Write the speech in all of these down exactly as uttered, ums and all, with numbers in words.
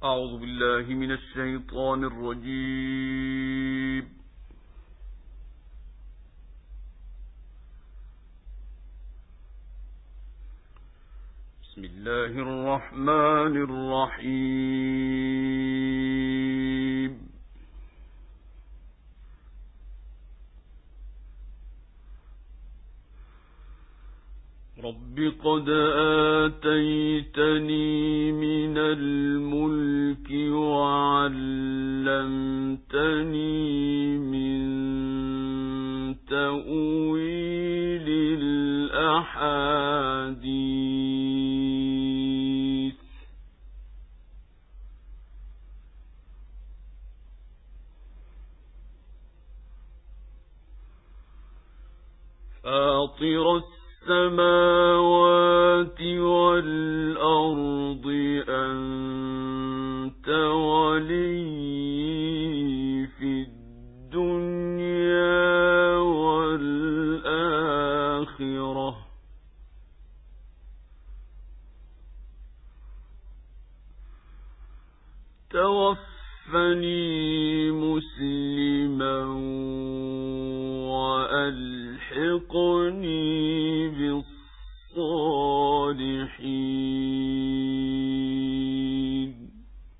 أعوذ بالله من الشيطان الرجيم. بسم الله الرحمن الرحيم. رب قد آتيتني من الملك وعلمتني من تأويل الأحاديث فاطر السماوات والأرض أنت ولي في الدنيا والآخرة توفني مسلما وألحقني بالصالحين.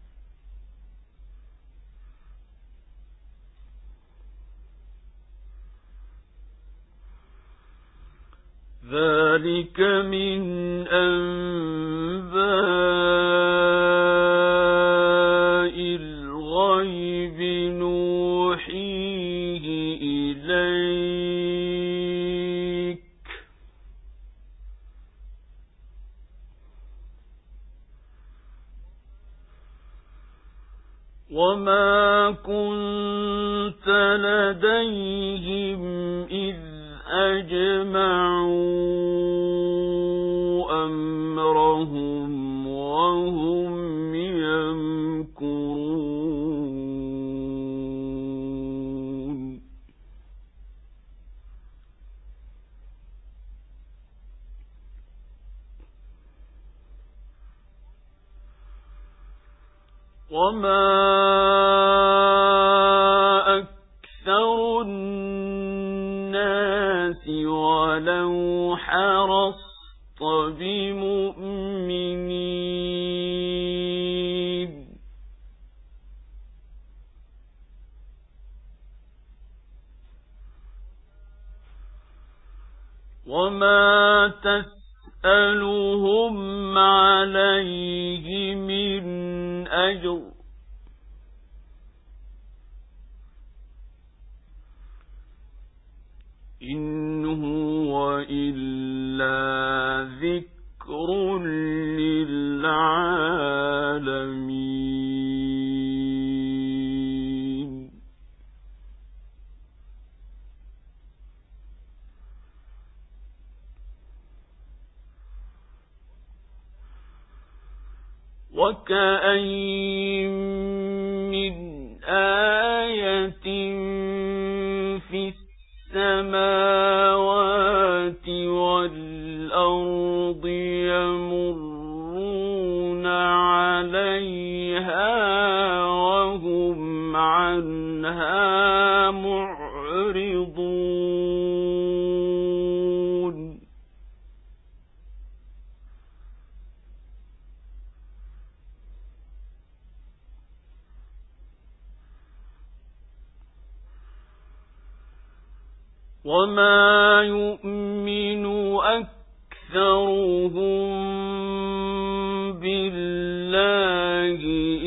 ذلك من أنباء الغيب نوحيه إليك وما كنت لديهم إذ أجمعوا أمرهم وهم يمكرون. وما أكثر الناس ولو حرصت بمؤمنين وما تسألهم عليه من أجر إن هو إلا ذكر للعالمين. وكأين من آية في السماوات والأرض يمرون عليها وهم عنها معرضون. وما يؤمن أكثرهم بالله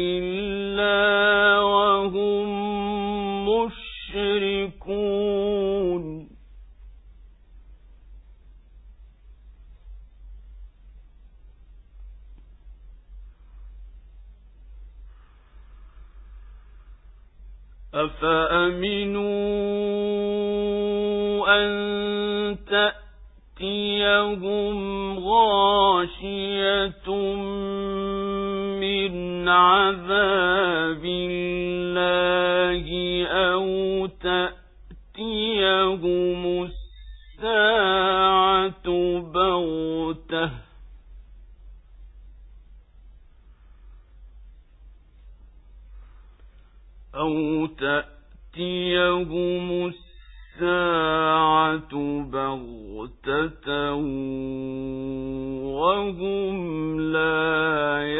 إلا وهم مشركون. أفأمنوا أن تأتيهم غاشية من عذاب الله أو تأتيهم الساعة بغتة أو تأتيهم الساعة بغتة وهم لا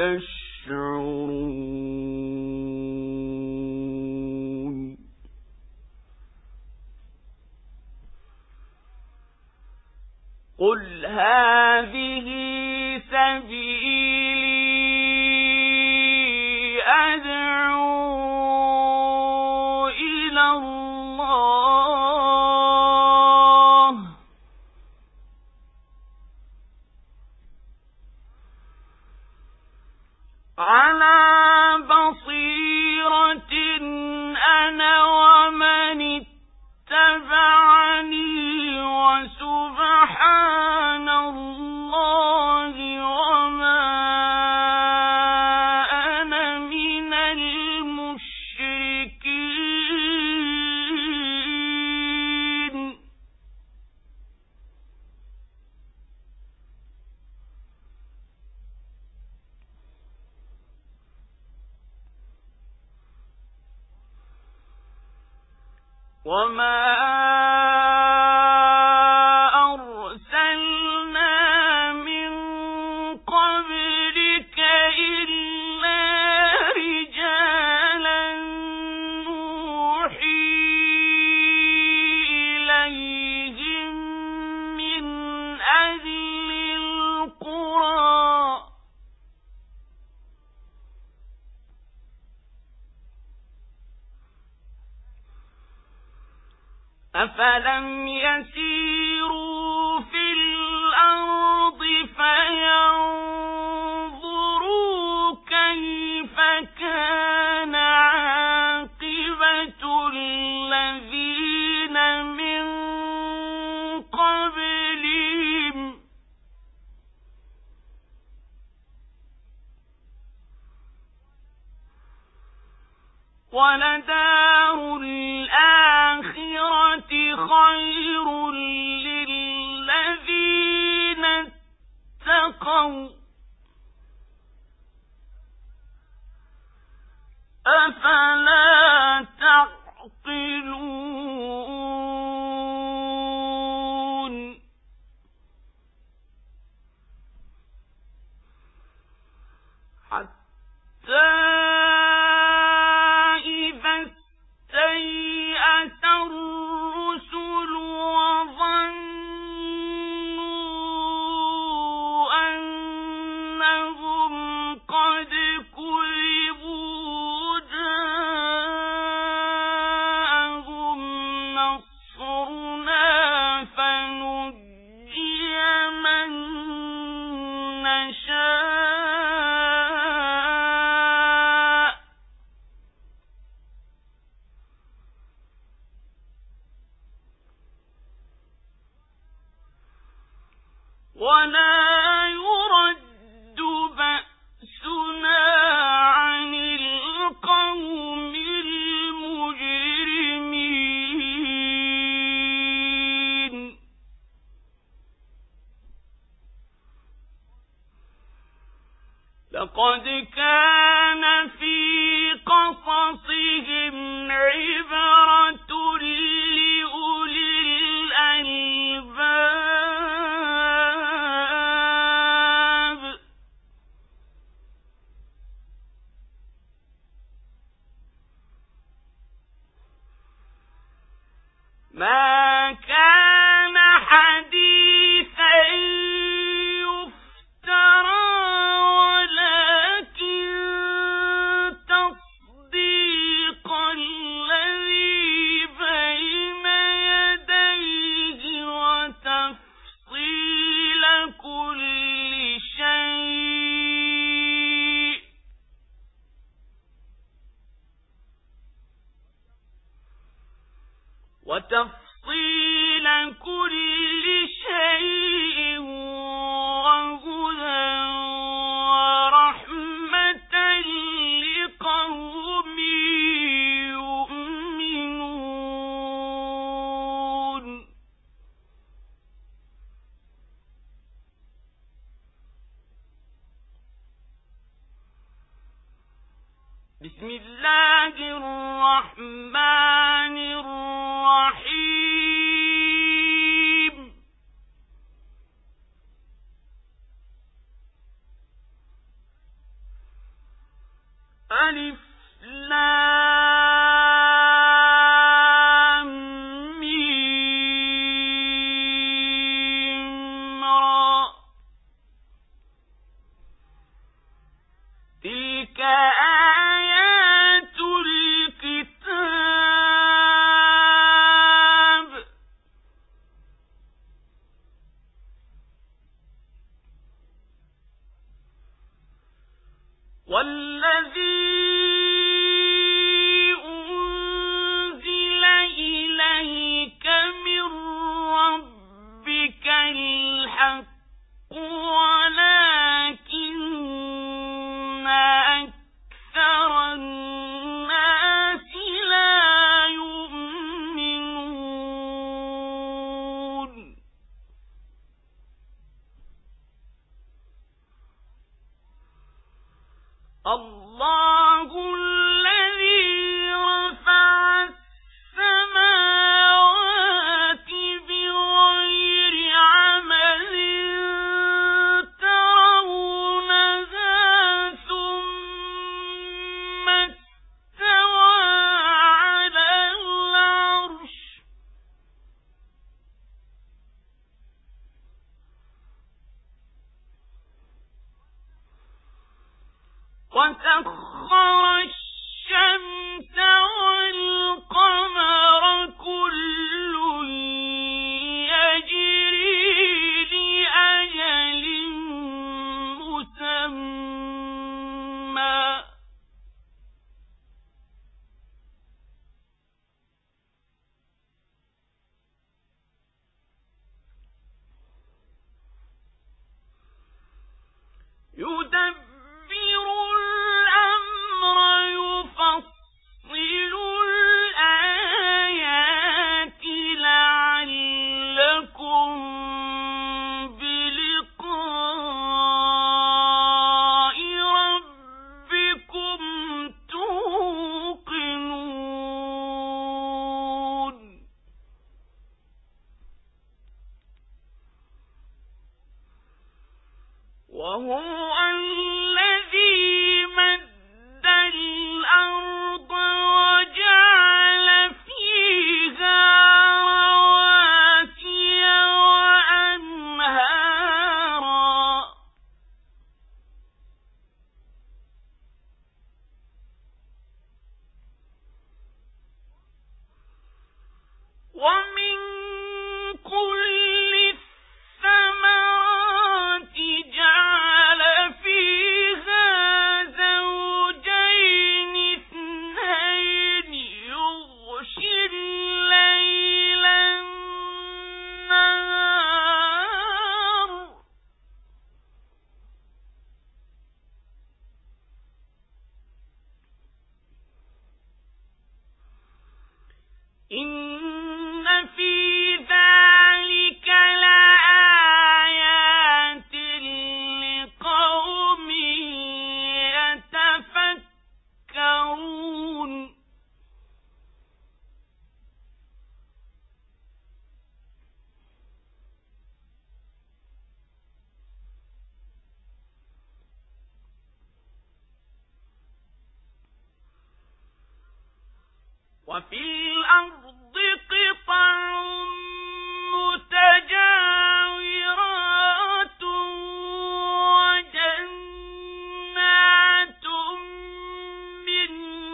يشعرون. قل هذه سبيلي أدعو إلى الله على بصيرة أنا ومن اتبعني وسبحان الله وما أنا من المشركين. وما أرسلنا من قبلك إلا رجالا نوحي إليهم من أهل القرى أفلم يسيروا في الأرض فينظروا كيف كان عاقبة الذين من قبلهم ولدار الآخرة خير للذين اتقوا أفلا تعقلون. حتى استيأس الرسل وظنوا أنهم قد كذبوا جاءهم نصرنا فنجي من نشاء ولا يرد بأسنا عن القوم المجرمين. لقد كان في قصصهم عبرة لأولي الألباب. ما كان حديثا يفترى ولكن تصديق الذي بين يديه وتفصيل كل شيء وتفصيل كل شيء وهدى ورحمة لقوم يؤمنون. بسم الله الرحمن الرحمن الرحيم ألف لام ميم را تلك آيات الكتاب والذي أنزل إليك من ربك الحق ولكن أكثر الناس لا يؤمنون الله الذي رفع السماوات بغير عمد ترونها ثم استوى على العرش وسخر الشمس والقمر كل يجري لأجل مسمى يدبر الأمر يفصل الآيات لعلكم بلقاء ربكم توقنون وهو الذي مد الأرض وجعل فيها رواسي وأنهارا ومن كل الثمرات جعل فيها زوجين اثنين يغشي الليل النهار إن في ذلك لآيات لقوم يتفكرون وفي الأرض قطع متجاورات وجنات من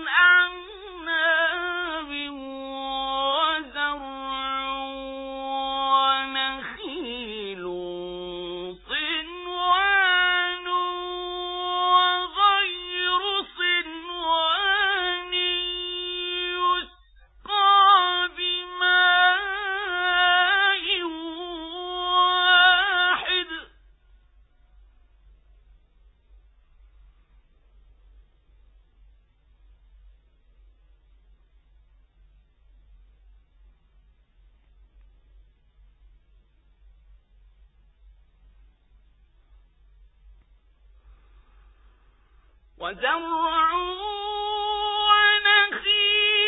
أعناب وزرع ونخيل صنوان وغير صنوان يسقى بماء واحد وزرع ونخيل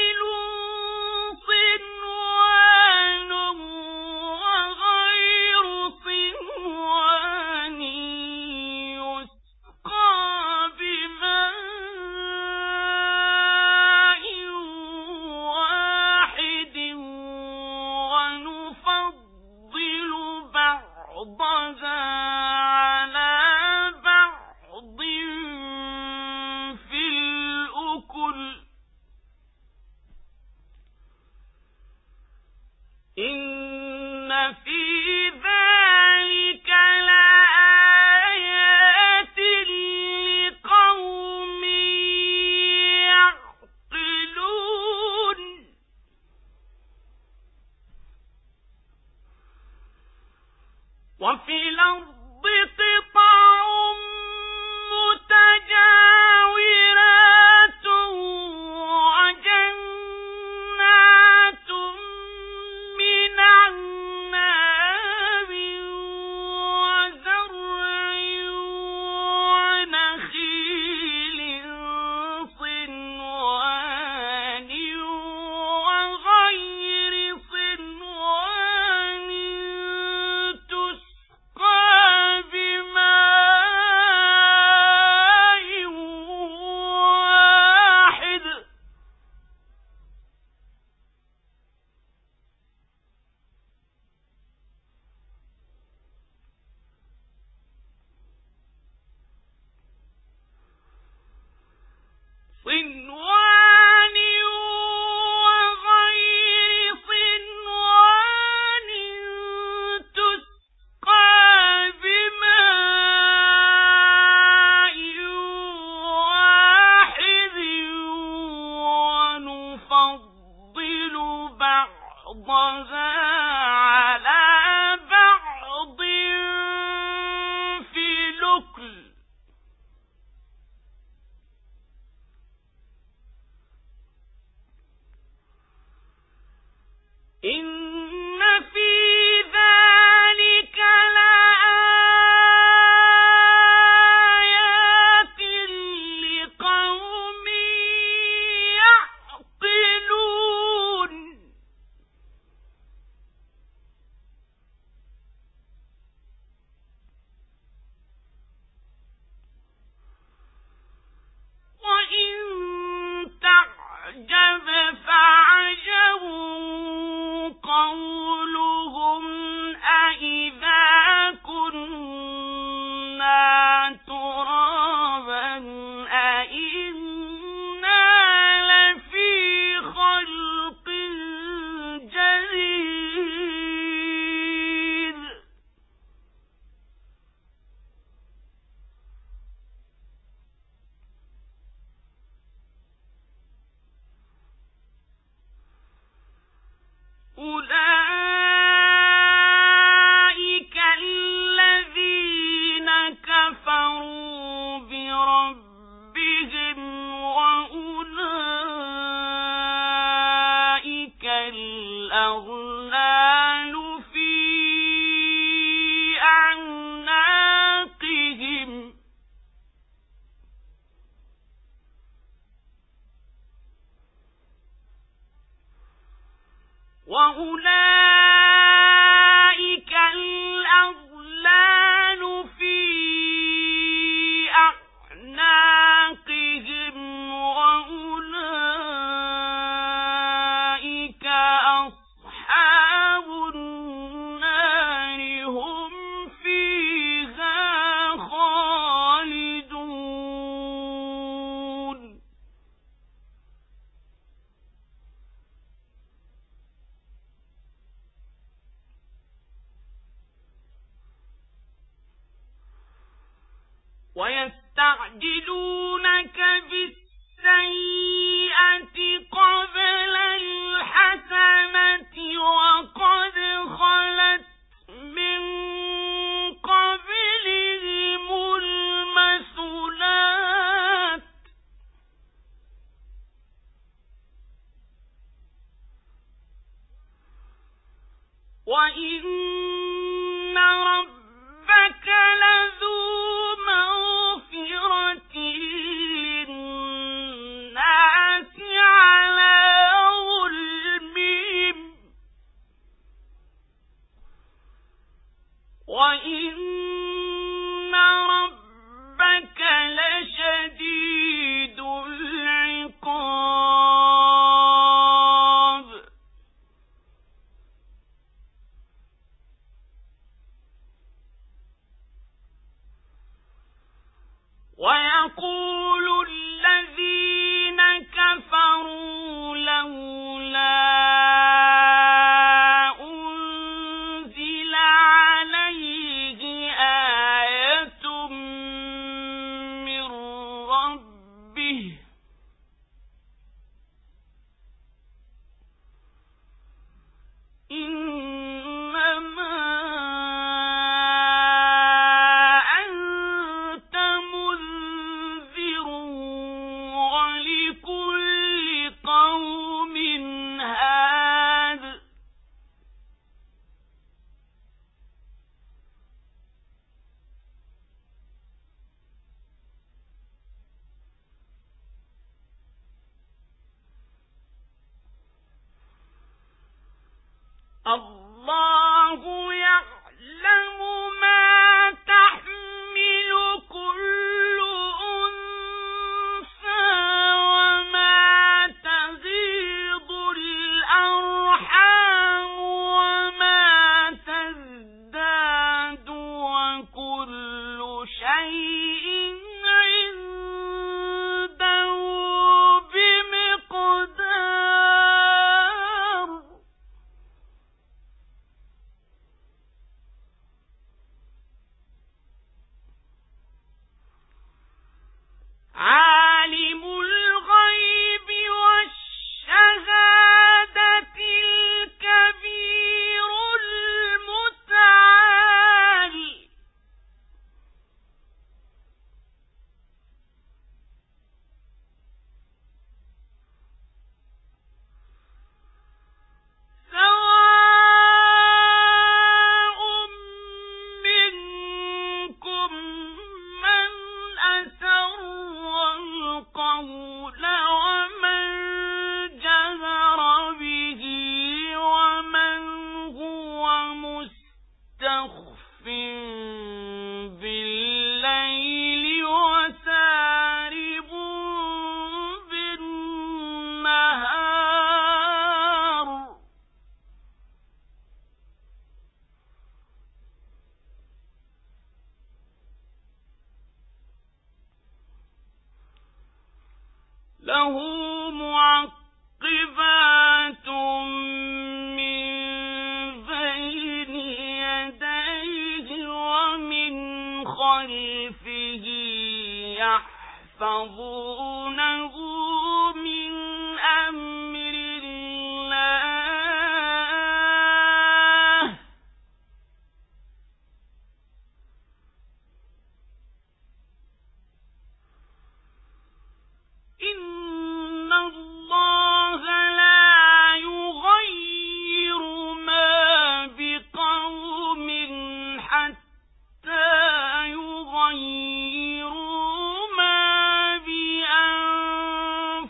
وأولئك الأغلال في أعناقهم وأولئك أصحاب النار هم فيها خالدون ويستعجلونك بالسيئة قبل الحسنة وقد خلت من قبلهم المثلات وإن ربك لذو مغفرة للناس على ظلمهم وإن ربك لشديد العقاب ويقول الذين كفروا لولا أنزل عليه آية من ربه إنما أنت منذر ولكل قوم هاد الله يعلم ما تحمل كل أنثى وما تغيض الأرحام وما تزداد وكل شيء عنده بمقدار عالم الغيب والشهادة الكبير المتعال سواء منكم من أسر القول ومن جهر به ومن هو مستخف بالليل وسارب بالنهار له معقبات من بين يديه ومن خلفه يحفظونه من أمر الله إن الله لا يغير ما بقوم حتى يغيروا ما بأنفسهم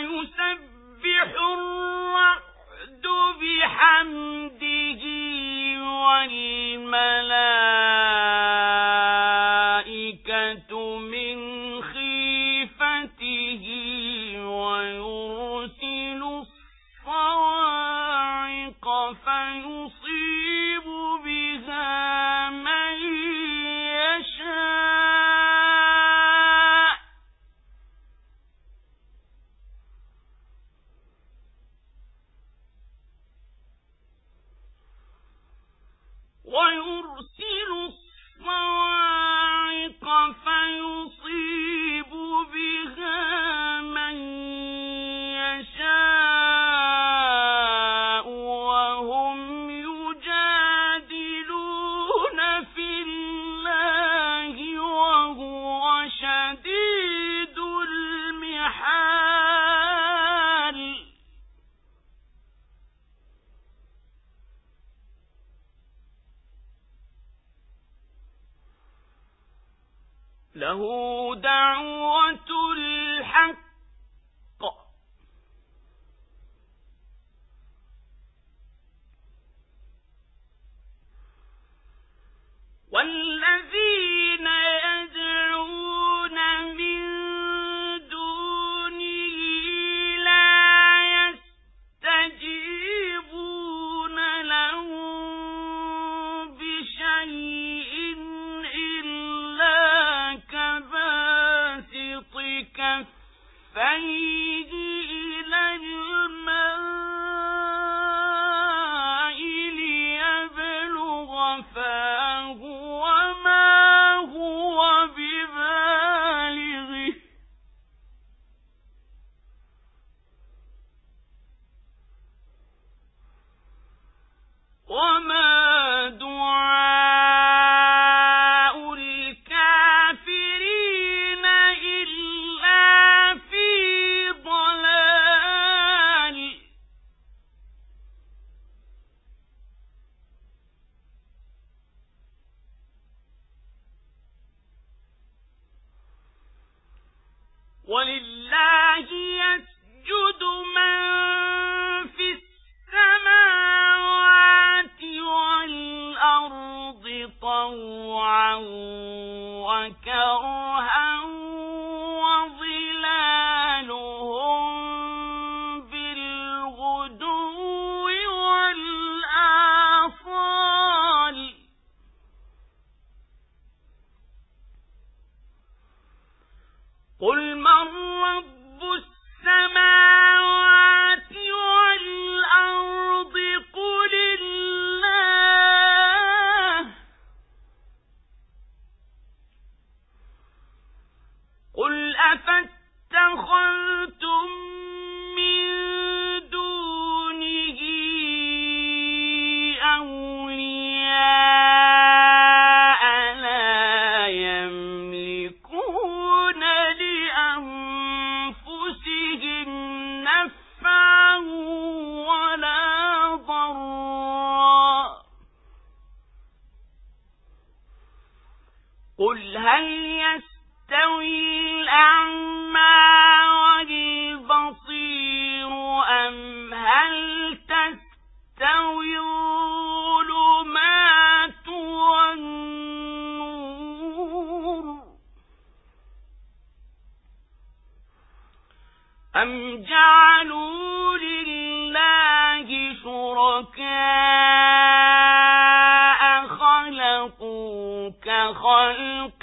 ويسبح الرعد بحمده والملائكة من خيفته ويرسل الصواعق فيصيب بها من يشاء ويرسل الصواعق فيصيب بها من يشاء وهم يجادلون في الله وهو شديد المحال له دعوة الحق والذين يدعون من دونه لا يستجيبون لهم بشيء إلا كباسط كفيه إلى الماء ليبلغ فاه وما هو ببالغه وما دعاء الكافرين إلا في ضلال ولله يسجد من في السماوات والأرض طوعا وكرها وظلالهم بالغدو والآصال قل من رب السماوات والأرض قل الله قل أفاتخذتم من دونه أولياء لا يملكون لأنفسهم نفعا ولا ضرا قل هل يستوي الأعمى والبصير أم هل تستوي الظلمات والنور أم جعلوا لله شركاء خلقوا كخلق